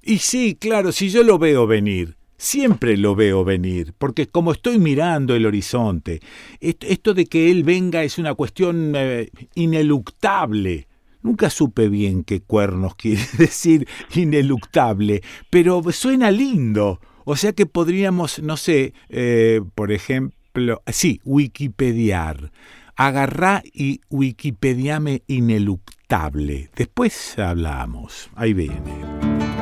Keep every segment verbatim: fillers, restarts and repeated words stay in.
Y sí, claro, si yo lo veo venir. Siempre lo veo venir, porque como estoy mirando el horizonte, esto, esto de que él venga es una cuestión eh, ineluctable. Nunca supe bien qué cuernos quiere decir ineluctable, pero suena lindo. O sea que podríamos, no sé, eh, por ejemplo, sí, wikipediar. Agarrá y wikipediame ineluctable. Después hablamos. Ahí viene.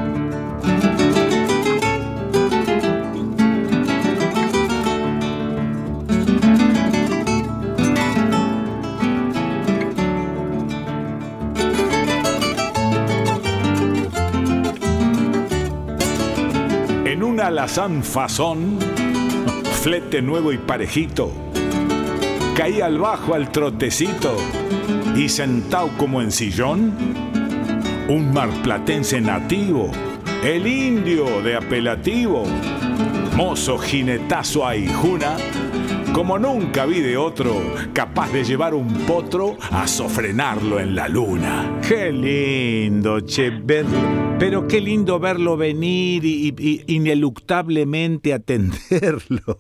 En un alazán fazón, flete nuevo y parejito, caí al bajo al trotecito y sentado como en sillón, un marplatense nativo, el indio de apelativo, mozo jinetazo a hijuna, como nunca vi de otro, capaz de llevar un potro a sofrenarlo en la luna. Qué lindo, che, verlo. Pero qué lindo verlo venir y, y, y ineluctablemente atenderlo.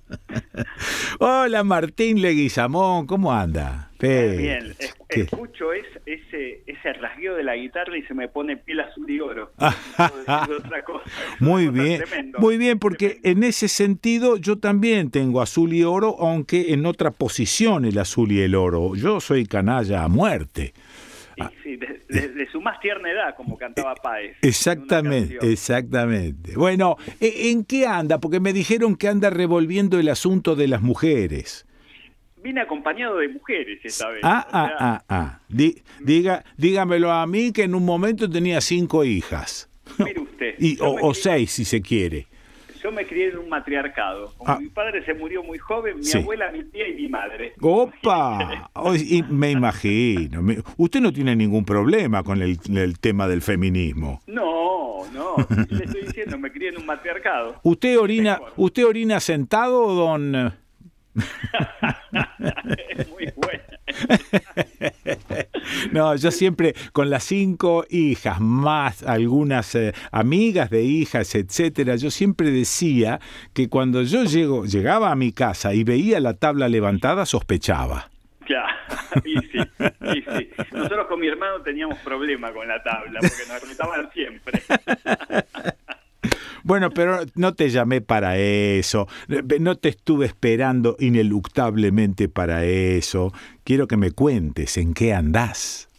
Hola, Martín Leguizamón, ¿cómo anda? Fe, bien, es, escucho es, ese, ese rasgueo de la guitarra y se me pone piel azul y oro. Otra cosa. Muy bien, tremendo, muy bien, porque tremendo. En ese sentido yo también tengo azul y oro, aunque en otra posición el azul y el oro. Yo soy canalla a muerte. Sí, sí, de, de, de su más tierna edad, como cantaba Páez. Exactamente, exactamente. Bueno, ¿en qué anda? Porque me dijeron que anda revolviendo el asunto de las mujeres. Vine acompañado de mujeres esta vez. Ah, ah, sea... ah, ah. Di, diga, dígamelo a mí que en un momento tenía cinco hijas. Mire usted. y, o, o seis, si se quiere. Yo me crié en un matriarcado. Como ah. mi padre se murió muy joven, mi sí. abuela, mi tía y mi madre. ¡Opa! y me imagino. Usted no tiene ningún problema con el, el tema del feminismo. No, no. Le estoy diciendo, me crié en un matriarcado. ¿Usted orina, ¿usted orina sentado, don...? Es muy buena. No, yo siempre con las cinco hijas, más algunas eh, amigas de hijas, etcétera, yo siempre decía que cuando yo llego, llegaba a mi casa y veía la tabla levantada, sospechaba. Ya, y sí, y sí. Nosotros con mi hermano teníamos problema con la tabla, porque nos retaban siempre. Bueno, pero no te llamé para eso, no te estuve esperando ineluctablemente para eso. Quiero que me cuentes en qué andás.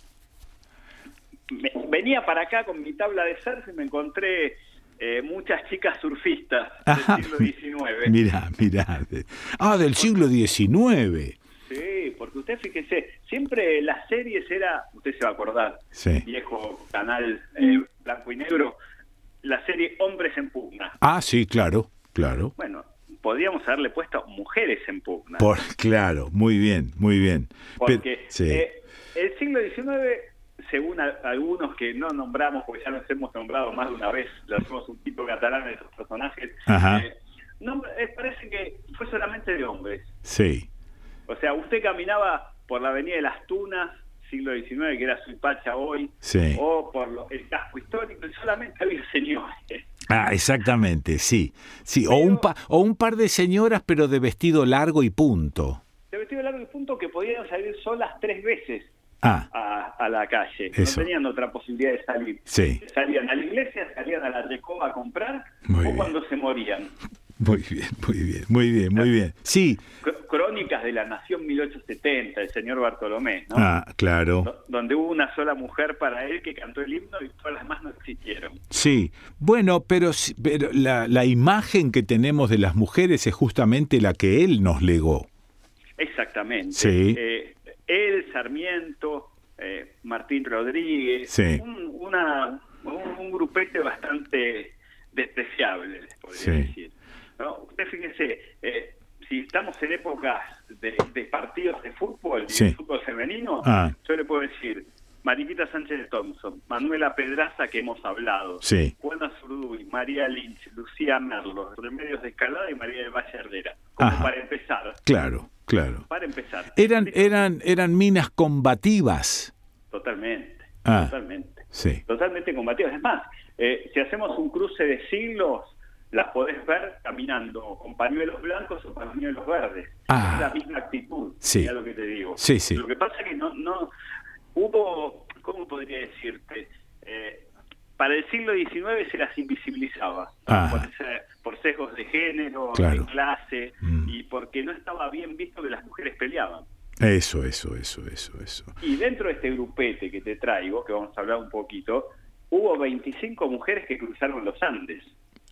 Venía para acá con mi tabla de surf y me encontré eh, muchas chicas surfistas Ajá. del siglo diecinueve. Mirá, mirá. Ah, del siglo diecinueve. Sí, porque usted fíjese, siempre las series era, usted se va a acordar, sí. viejo canal eh, blanco y negro, la serie Hombres en Pugna. Ah, sí, claro, claro. Bueno, podríamos haberle puesto Mujeres en Pugna. Por, claro, muy bien, muy bien. Porque Pero, sí. eh, el siglo diecinueve, según a, algunos que no nombramos, porque ya los hemos nombrado más de una vez, le hacemos un tipo catalán de esos personajes, eh, no, eh, parece que fue solamente de hombres. Sí. O sea, usted caminaba por la avenida de Las Tunas, siglo diecinueve, que era Suipacha hoy, sí. o por lo, el casco histórico, y solamente había señores. Ah, exactamente, sí. sí pero, o, un pa, o un par de señoras, pero de vestido largo y punto. De vestido largo y punto que podían salir solas tres veces ah, a, a la calle. Eso. No tenían otra posibilidad de salir. Sí. Salían a la iglesia, salían a la recoba a comprar, muy o bien. cuando se morían. Muy bien, muy bien, muy bien, muy bien. Sí. Crónicas de la Nación mil ochocientos setenta, el señor Bartolomé, ¿no? Ah, claro. Do- donde hubo una sola mujer para él que cantó el himno y todas las demás no existieron. Sí, bueno, pero, pero la, la imagen que tenemos de las mujeres es justamente la que él nos legó. Exactamente. Sí. Eh, él, Sarmiento, eh, Martín Rodríguez, sí. un, una, un, un grupete bastante despreciable, les podría sí. decir. ¿No? Usted fíjese, eh, si estamos en épocas de, de partidos de fútbol y sí. de fútbol femenino, ah. yo le puedo decir Mariquita Sánchez de Thompson, Manuela Pedraza, que hemos hablado, sí. Juana Zurduy, María Lynch, Lucía Merlo, Remedios de Escalada y María del Valle Herrera, como Ajá. para empezar. Claro, claro. Para empezar. Eran, eran, eran minas combativas. Totalmente, ah. totalmente. Sí. Totalmente combativas. Es más, Eh, si hacemos un cruce de siglos, las podés ver caminando con pañuelos blancos o pañuelos verdes. Ah, es la misma actitud, sí. Ya lo que te digo. Sí, sí. Lo que pasa es que no, no hubo, ¿cómo podría decirte? Eh, para el siglo diecinueve se las invisibilizaba, por, ese, por sesgos de género, claro. de clase, mm. y porque no estaba bien visto que las mujeres peleaban. Eso, eso, eso, eso, eso. Y dentro de este grupete que te traigo, que vamos a hablar un poquito, hubo veinticinco mujeres que cruzaron los Andes.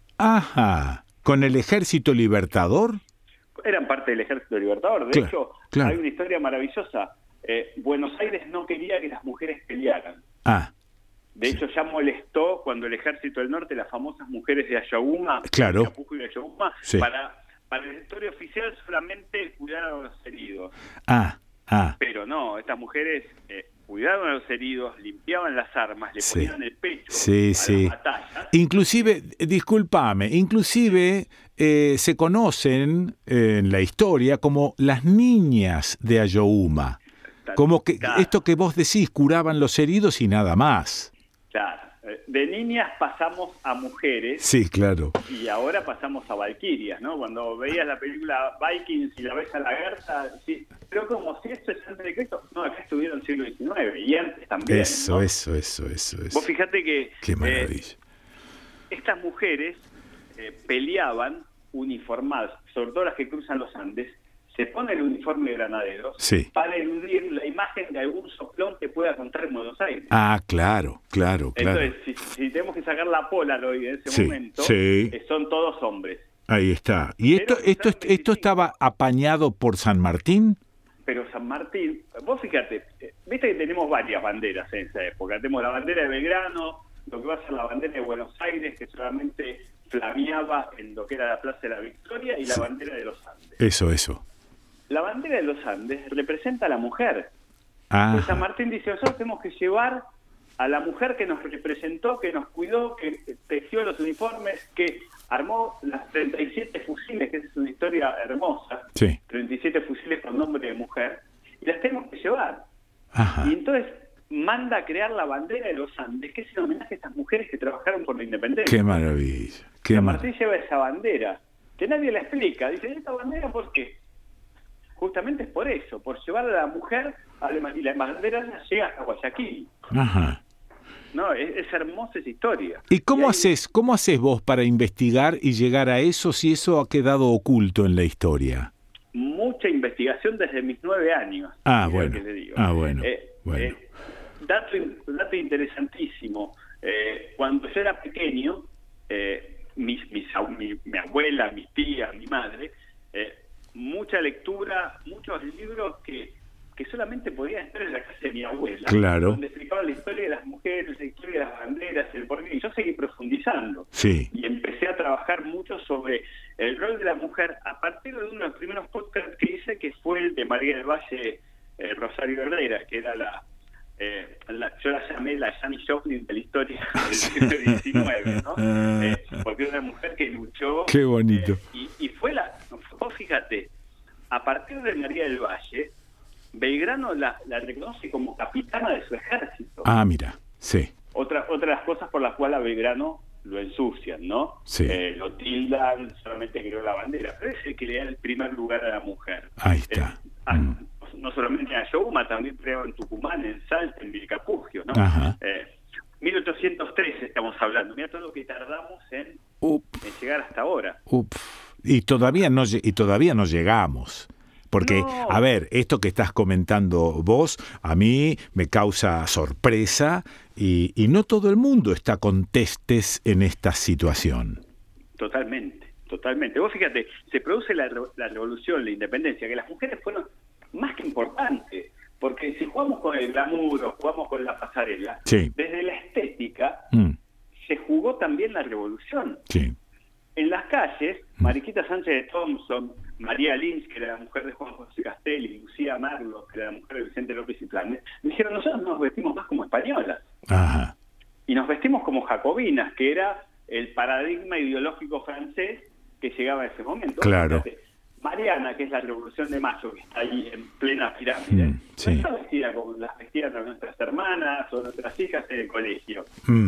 Ajá, ¿con el Ejército Libertador? Eran parte del Ejército Libertador. De claro, hecho, claro. hay una historia maravillosa. Eh, Buenos Aires no quería que las mujeres pelearan. Ah. De hecho, ya molestó cuando el Ejército del Norte, las famosas mujeres de Ayahuama, claro. de Ayapujo y de Ayahuama, sí. para, para la historia oficial solamente cuidaron a los heridos. Ah, ah. Pero no, estas mujeres eh, cuidaban a los heridos, limpiaban las armas, le sí. ponían el pecho sí, a sí. las batallas. Inclusive, discúlpame, inclusive eh, se conocen eh, en la historia como las niñas de Ayahuama. Como que claro. esto que vos decís, curaban los heridos y nada más. Claro, de niñas pasamos a mujeres. Sí, claro. Y ahora pasamos a valquirias, ¿no? Cuando veías la película Vikings y la ves a la Gerta, sí, pero como si esto es antes de Cristo, no, acá estuvieron en el siglo diecinueve y antes también. Eso, ¿no? eso, eso, eso, eso. Vos fíjate que qué maravilla. Eh, estas mujeres eh, peleaban uniformadas, sobre todo las que cruzan los Andes, se pone el uniforme de granaderos sí. para eludir la imagen de algún soplón que pueda encontrar en Buenos Aires. Ah, claro, claro, claro. Entonces, si, si tenemos que sacar la Polaroid en ese sí, momento, sí. eh, son todos hombres. Ahí está. ¿Y esto, esto, esto, esto estaba apañado por San Martín? Pero San Martín, vos fíjate, eh, viste que tenemos varias banderas en esa época. Tenemos la bandera de Belgrano, lo que va a ser la bandera de Buenos Aires, que solamente flameaba en lo que era la Plaza de la Victoria, y la sí. bandera de los Andes. Eso, eso. La bandera de los Andes representa a la mujer. Ah. San Martín dice, nosotros tenemos que llevar a la mujer que nos representó, que nos cuidó, que tejió los uniformes, que armó las treinta y siete fusiles, que es una historia hermosa, sí. treinta y siete fusiles con nombre de mujer, y las tenemos que llevar. Ajá. Y entonces manda a crear la bandera de los Andes, que es un homenaje a estas mujeres que trabajaron por la independencia. ¡Qué maravilla! Qué San mar... Martín lleva esa bandera, que nadie la explica. Dice, ¿esta bandera por qué? Justamente es por eso, por llevar a la mujer a la, y la bandera llega hasta Guayaquil. Ajá. No, es, es hermosa esa historia. ¿Y cómo y ahí... haces, cómo haces vos para investigar y llegar a eso si eso ha quedado oculto en la historia? Mucha investigación desde mis nueve años. Ah, bueno. Que te digo. Ah, bueno. Eh, bueno. Eh, dato, dato interesantísimo. Eh, cuando yo era pequeño, eh, mis, mis, mi, mi abuela, mi tía, mi madre, eh, mucha lectura, muchos libros que, que solamente podían estar en la casa de mi abuela. Claro. Donde explicaban la historia de las mujeres, la historia de las banderas, el porqué. Y yo seguí profundizando. Sí. Y empecé a trabajar mucho sobre el rol de la mujer a partir de uno de los primeros podcasts que hice, que fue el de María del Valle eh, Rosario Herrera, que era la, eh, la... Yo la llamé la Janis Joplin de la historia del siglo diecinueve, ¿no? Eh, porque era una mujer que luchó... ¡Qué bonito! Eh, y, y fue la... Vos fíjate, a partir de María del Valle, Belgrano la, la reconoce como capitana de su ejército. Ah, mira, sí. Otra, otra de las cosas por las cuales a Belgrano lo ensucian, ¿no? Sí. Eh, lo tildan, solamente creó la bandera, pero es el que le da el primer lugar a la mujer. Ahí está. Eh, ah, mm. No solamente en Ayahuama, también creó en Tucumán, en Salta, en Vilcapugio, ¿no? Ajá. Eh, mil ochocientos tres estamos hablando. Mira todo lo que tardamos en, en llegar hasta ahora. Uf. Y todavía no y todavía no llegamos. Porque, no. a ver, esto que estás comentando vos, a mí me causa sorpresa y, y no todo el mundo está contestes en esta situación. Totalmente, totalmente. Vos fíjate, se produce la, la revolución, la independencia, que las mujeres fueron más que importantes, porque si jugamos con el glamour o jugamos con la pasarela, sí. desde la estética mm. se jugó también la revolución. Sí. En las calles, Mariquita Sánchez de Thompson, María Lynch, que era la mujer de Juan José Castelli, Lucía Marlos, que era la mujer de Vicente López y Planes, dijeron, nosotros nos vestimos más como españolas. Ajá. Y nos vestimos como jacobinas, que era el paradigma ideológico francés que llegaba en ese momento. Claro. Fíjate, Mariana, que es la Revolución de Mayo, que está ahí en plena pirámide, mm, sí. no está vestida como las vestían nuestras hermanas o nuestras hijas en el colegio. Mm.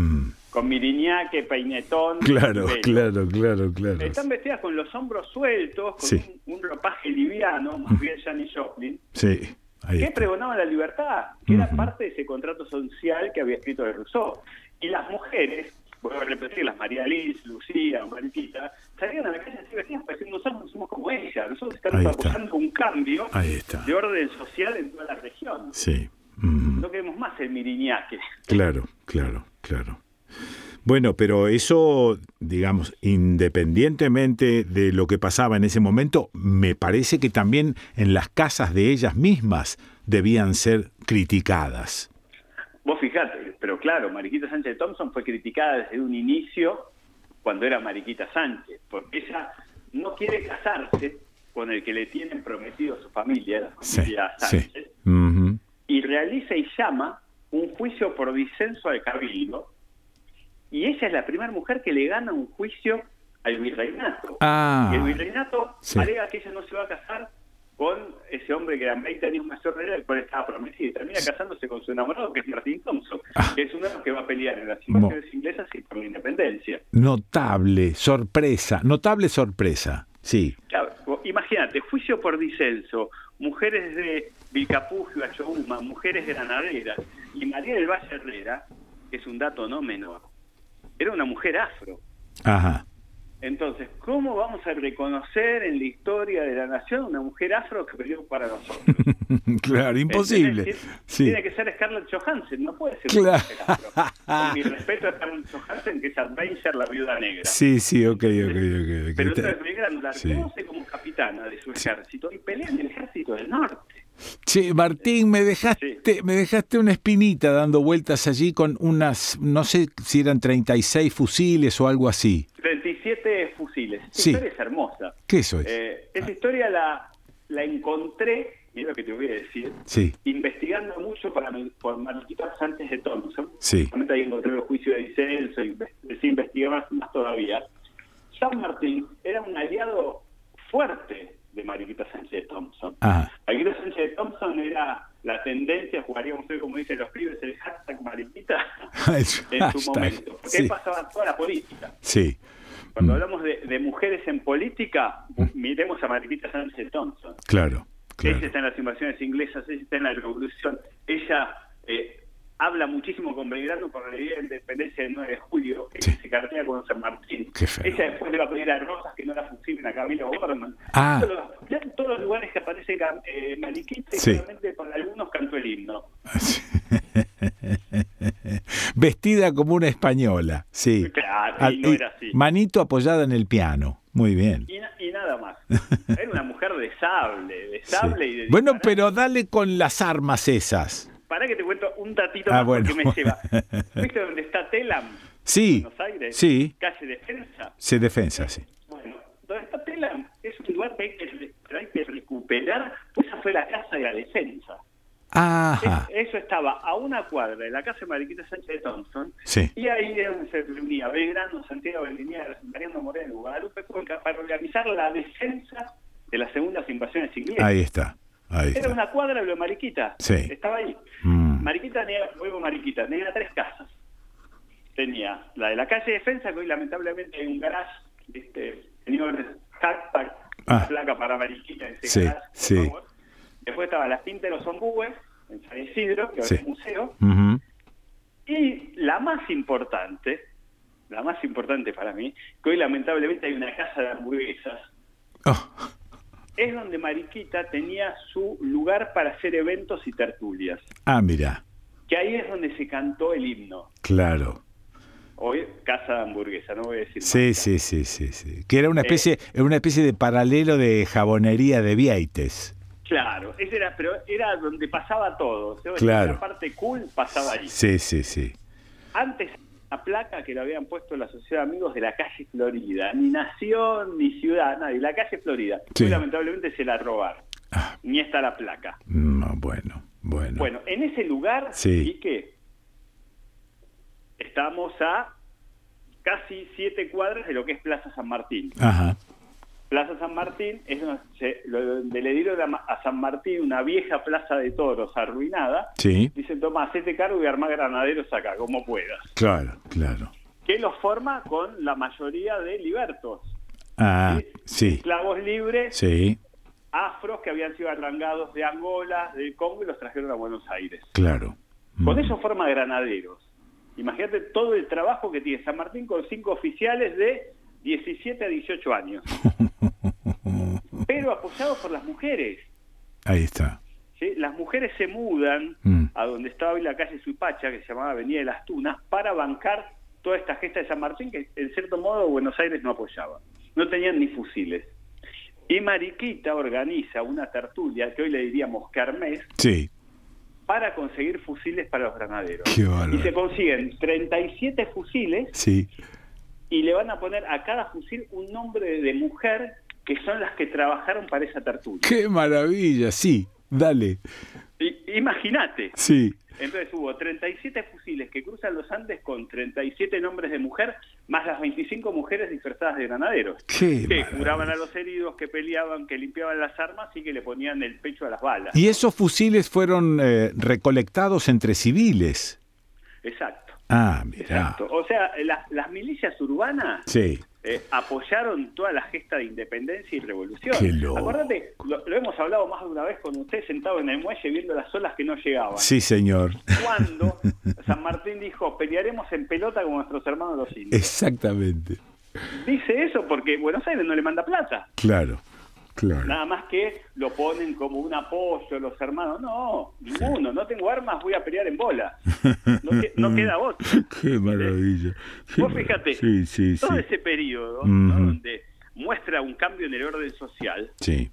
con miriñaque, peinetón. Claro, pelo. claro, claro, claro. Están vestidas con los hombros sueltos, con sí. un, un ropaje liviano, más bien Janis Joplin. Sí. Ahí que está. pregonaba la libertad, que uh-huh. era parte de ese contrato social que había escrito de Rousseau. Y las mujeres, voy a repetir, las María Liz, Lucía, Mariquita, salían a la calle así vestidas pareciendo nosotros no somos como ella. Nosotros estamos apoyando un cambio de orden social en toda la región. Sí. Uh-huh. No queremos más el miriñaque. Claro, claro, claro. Bueno, pero eso, digamos, independientemente de lo que pasaba en ese momento, me parece que también en las casas de ellas mismas debían ser criticadas. Vos fijate, pero claro, Mariquita Sánchez de Thompson fue criticada desde un inicio cuando era Mariquita Sánchez, porque ella no quiere casarse con el que le tienen prometido a su familia, la familia sí, Sánchez, sí. Uh-huh. y realiza y llama un juicio por disenso al cabildo. Y ella es la primera mujer que le gana un juicio al virreinato. Ah, y el virreinato sí. alega que ella no se va a casar con ese hombre que era veinte años mayor de ella, el cual estaba prometido. Y termina casándose con su enamorado, que es Martin Thompson, ah. que es uno de los que va a pelear en las invasiones Mo- inglesas y por la independencia. Notable, sorpresa, notable sorpresa, sí. Claro, imagínate, juicio por disenso, mujeres de Vilcapugio, Achohuma, mujeres granaderas, y María del Valle Herrera, que es un dato no menor, era una mujer afro. Ajá. Entonces, ¿cómo vamos a reconocer en la historia de la nación una mujer afro que peleó para nosotros? Claro, imposible. Tiene, sí. tiene que ser Scarlett Johansson, no puede ser claro. una mujer afro. Con mi respeto a Scarlett Johansson, que es Avenger, la viuda negra. Sí, sí, ok, ok, ok. Pero okay. entonces Belgrano la reconoce sí. como capitana de su ejército y pelea en el ejército del norte. Che, Martín, me dejaste, sí. me dejaste una espinita dando vueltas allí con unas, no sé si eran treinta y seis fusiles o algo así. treinta y siete fusiles. Esa sí. historia es hermosa. ¿Qué eso es? Eh, esa ah. historia la, la encontré, y es lo que te voy a decir, sí. investigando mucho para, por Mariquita Sánchez de Thompson. Sí. Realmente ahí encontré el juicio de disenso y se investigaba más, más todavía. San Martín era un aliado fuerte de Mariquita Sánchez de Thompson. Ajá. Mariquita Sánchez de Thompson era la tendencia, jugaríamos hoy como dicen los pibes, el hashtag Mariquita en su momento. Porque sí. ahí pasaba toda la política. Sí. Cuando mm. hablamos de, de mujeres en política, mm. miremos a Mariquita Sánchez de Thompson. Claro, claro. Ella está en las invasiones inglesas, ella está en la revolución. Ella eh, habla muchísimo con Belgrano por la idea de independencia del nueve de julio, que sí. se cartea con San Martín. Ella después le va a pedir a Rosas que no la fusilen a Camilo Gorman. Ah. Todos, los, todos los lugares que aparece eh, Mariquita, y sí. solamente con algunos cantó el himno. Vestida como una española, sí. Claro, y no era así. Manito apoyada en el piano, muy bien. Y, y nada más. Era una mujer de sable, de sable sí. y de Bueno, disparar. pero dale con las armas esas. Para que te cuento un datito ah, más bueno. porque me lleva. ¿Viste dónde está Telam? Sí. Buenos Aires. Sí. Calle Defensa. Sí, Defensa, sí. Bueno, donde está Telam es un lugar que hay que, hay que recuperar, pues esa fue la casa de la Defensa. Ajá. Es, eso estaba a una cuadra de la casa de Mariquita Sánchez de Thompson. Sí. Y ahí es donde se reunía Belgrano, Santiago de Liniers, Mariano Moreno, Guadalupe Cuenca, para organizar la defensa de las segundas invasiones inglesas. Ahí está. Ahí Era está. una cuadra de lo Mariquita. Sí. Estaba ahí. Mm. Mariquita, luego Mariquita, tenía tres casas. Tenía la de la calle Defensa, que hoy lamentablemente hay un garage, ¿viste? Señores, hashtag, ah. placa para Mariquita en ese sí, garage, por sí. favor. Después estaba la Pinta de los Ombúes, en San Isidro, que ahora sí. es museo. Uh-huh. Y la más importante, la más importante para mí, que hoy lamentablemente hay una casa de hamburguesas, oh. es donde Mariquita tenía su lugar para hacer eventos y tertulias. Ah, mira. Que ahí es donde se cantó el himno. Claro. Hoy, casa de hamburguesa, no voy a decir sí, más. Sí, sí, sí, sí. Que era una especie, eh, una especie de paralelo de jabonería de Vieites. Claro, ese era, pero era donde pasaba todo. O sea, claro. La parte cool pasaba ahí. Sí, sí, sí. Antes, la placa que lo habían puesto la Sociedad de Amigos de la calle Florida. Ni nación, ni ciudad, nadie. La calle Florida. Sí. Hoy, lamentablemente, se la robaron. Ah. Ni está la placa. No, bueno, bueno. Bueno, en ese lugar, sí. ¿y qué? Estamos a casi siete cuadras de lo que es Plaza San Martín. Ajá. Plaza San Martín es donde, se, donde le dieron a San Martín una vieja plaza de toros arruinada. Sí. Dicen, toma, hacete cargo y armá granaderos acá, como puedas. Claro, claro. que los forma con la mayoría de libertos. Ah, sí. Esclavos libres, sí. afros que habían sido arrancados de Angola, del Congo, y los trajeron a Buenos Aires. Claro. Con Mm. eso forma granaderos. Imagínate todo el trabajo que tiene San Martín con cinco oficiales de diecisiete a dieciocho años. Pero apoyados por las mujeres. Ahí está. ¿Sí? Las mujeres se mudan mm. a donde estaba hoy la calle Suipacha, que se llamaba Avenida de las Tunas, para bancar toda esta gesta de San Martín, que en cierto modo Buenos Aires no apoyaba. No tenían ni fusiles. Y Mariquita organiza una tertulia, que hoy le diríamos kermés, sí. para conseguir fusiles para los granaderos. Qué bárbaro. Y se consiguen treinta y siete fusiles, sí. y le van a poner a cada fusil un nombre de mujer, que son las que trabajaron para esa tertulia. ¡Qué maravilla! Sí, dale. Imagínate. Sí. Entonces hubo treinta y siete fusiles que cruzan los Andes con treinta y siete nombres de mujer, más las veinticinco mujeres disfrazadas de granaderos. ¡Qué que maravilla! Curaban a los heridos, que peleaban, que limpiaban las armas y que le ponían el pecho a las balas. Y esos fusiles fueron eh, recolectados entre civiles. Exacto. Ah, mirá. Exacto. O sea, la, las milicias urbanas sí. eh, apoyaron toda la gesta de independencia y revolución. Qué loco. Acuérdate, lo, lo hemos hablado más de una vez con usted sentado en el muelle viendo las olas que no llegaban. Sí, señor. Cuando San Martín dijo, pelearemos en pelota con nuestros hermanos los indios. Exactamente. Dice eso porque Buenos Aires no le manda plata. Claro. Claro. Nada más que lo ponen como un apoyo a los hermanos. No, ninguno. No tengo armas, voy a pelear en bola. No, que, no queda otro. Qué maravilla. Qué Vos fíjate, sí, sí, todo sí. ese periodo, uh-huh. ¿no? donde muestra un cambio en el orden social, sí.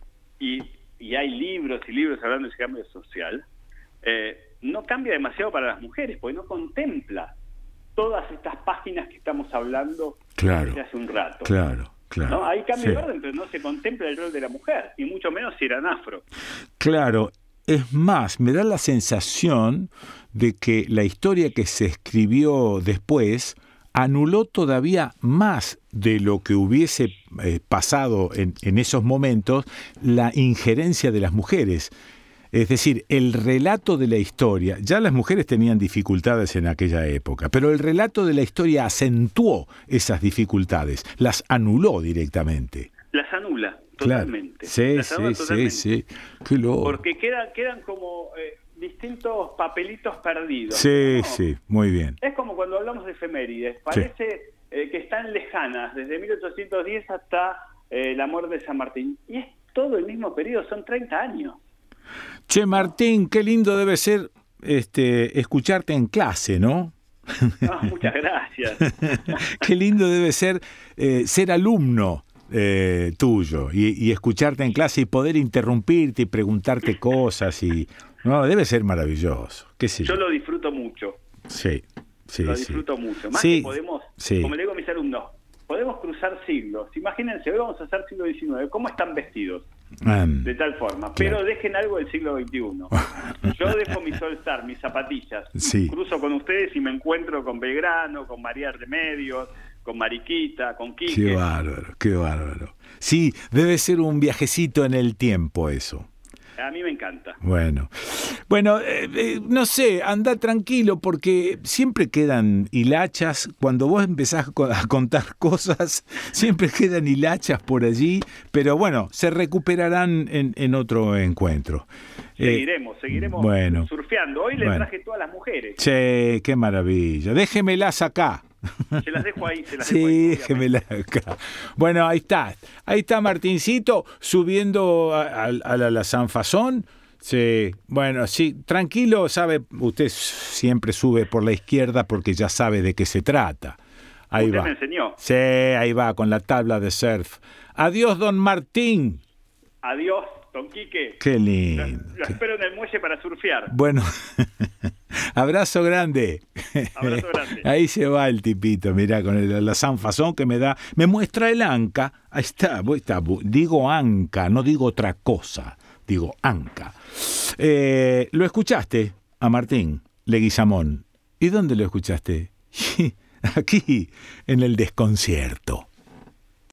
y, y hay libros y libros hablando de ese cambio social, eh, no cambia demasiado para las mujeres, porque no contempla todas estas páginas que estamos hablando claro. desde hace un rato. Claro. Claro, ¿no? Hay cambio sí. de orden, pero no se contempla el rol de la mujer, y mucho menos si eran afro. Claro, es más, me da la sensación de que la historia que se escribió después anuló todavía más de lo que hubiese eh, pasado en, en esos momentos la injerencia de las mujeres. Es decir, el relato de la historia, ya las mujeres tenían dificultades en aquella época, pero el relato de la historia acentuó esas dificultades, las anuló directamente. Las anula totalmente. Claro. Sí, las anula sí, totalmente. sí, sí. Qué loco. Porque quedan, quedan como eh, distintos papelitos perdidos. Sí, ¿no? sí, muy bien. Es como cuando hablamos de efemérides, parece sí. eh, que están lejanas, desde mil ochocientos diez hasta eh, la muerte de San Martín. Y es todo el mismo periodo, son treinta años. Che, Martín, qué lindo debe ser este, escucharte en clase, ¿no? No, muchas gracias. Qué lindo debe ser eh, ser alumno eh, tuyo y, y escucharte en clase y poder interrumpirte y preguntarte cosas. y no debe ser maravilloso. ¿Qué sé yo? Yo lo disfruto mucho. Sí, sí, Lo sí. disfruto mucho. Más sí, que podemos, sí. como le digo a mis alumnos, podemos cruzar siglos. Imagínense, hoy vamos a hacer siglo diecinueve. ¿Cómo están vestidos? Um, De tal forma. claro. Pero dejen algo del siglo veintiuno. Yo dejo mi Solstar, mis zapatillas. Sí. Cruzo con ustedes y me encuentro con Belgrano, con María Remedios, con Mariquita, con Quique. Qué bárbaro, qué bárbaro. Sí, debe ser un viajecito en el tiempo eso. A mí me encanta. Bueno, bueno, eh, eh, no sé, anda tranquilo porque siempre quedan hilachas. Cuando vos empezás a contar cosas, siempre quedan hilachas por allí, pero bueno, se recuperarán en, en otro encuentro. Seguiremos, eh, seguiremos bueno, surfeando. Hoy les bueno. traje todas las mujeres. Che, qué maravilla. Déjemelas acá. Se las dejo ahí, se las sí, dejo ahí. déjemela acá. Bueno, ahí está. Ahí está Martincito subiendo a, a, a la, la Sanfazón. Sí, bueno, sí, tranquilo, sabe, usted siempre sube por la izquierda porque ya sabe de qué se trata. Ahí usted va. me enseñó. Sí, ahí va, con la tabla de surf. Adiós, don Martín. Adiós, don Quique. Qué lindo. Lo, lo espero en el muelle para surfear. Bueno, abrazo grande. Abrazo grande. Ahí se va el tipito, mirá, con el, la sanfazón que me da. Me muestra el anca. Ahí está, ahí está. Digo anca, no digo otra cosa. Digo anca. Eh, ¿Lo escuchaste a Martín Leguizamón? ¿Y dónde lo escuchaste? Aquí, en el desconcierto.